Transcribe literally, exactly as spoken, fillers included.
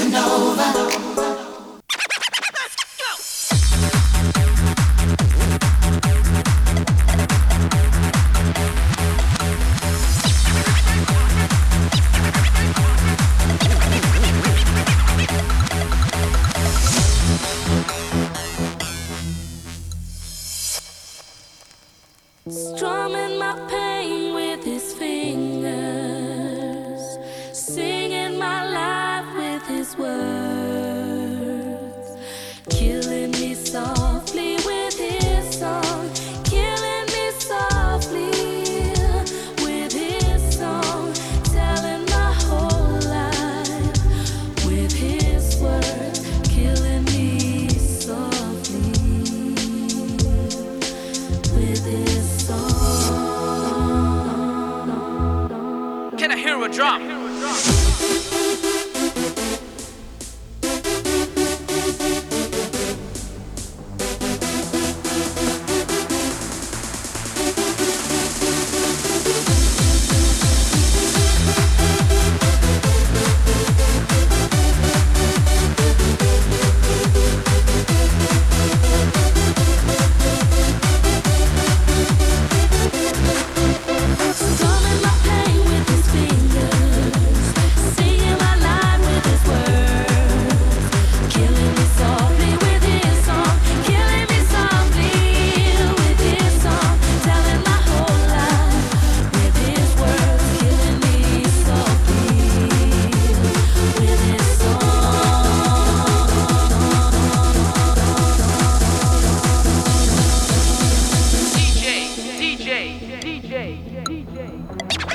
Strumming my pain with his fingers, singing my life with his words, killing me softly with his song, killing me softly with his song, telling my whole life with his words, killing me softly with his Can I hear a drum? Strumming my pain with his fingers, singing my life with his words, killing me softly with his song, killing me softly with his song, telling my whole life with his words, killing me softly with his D J, D J, D J, D J.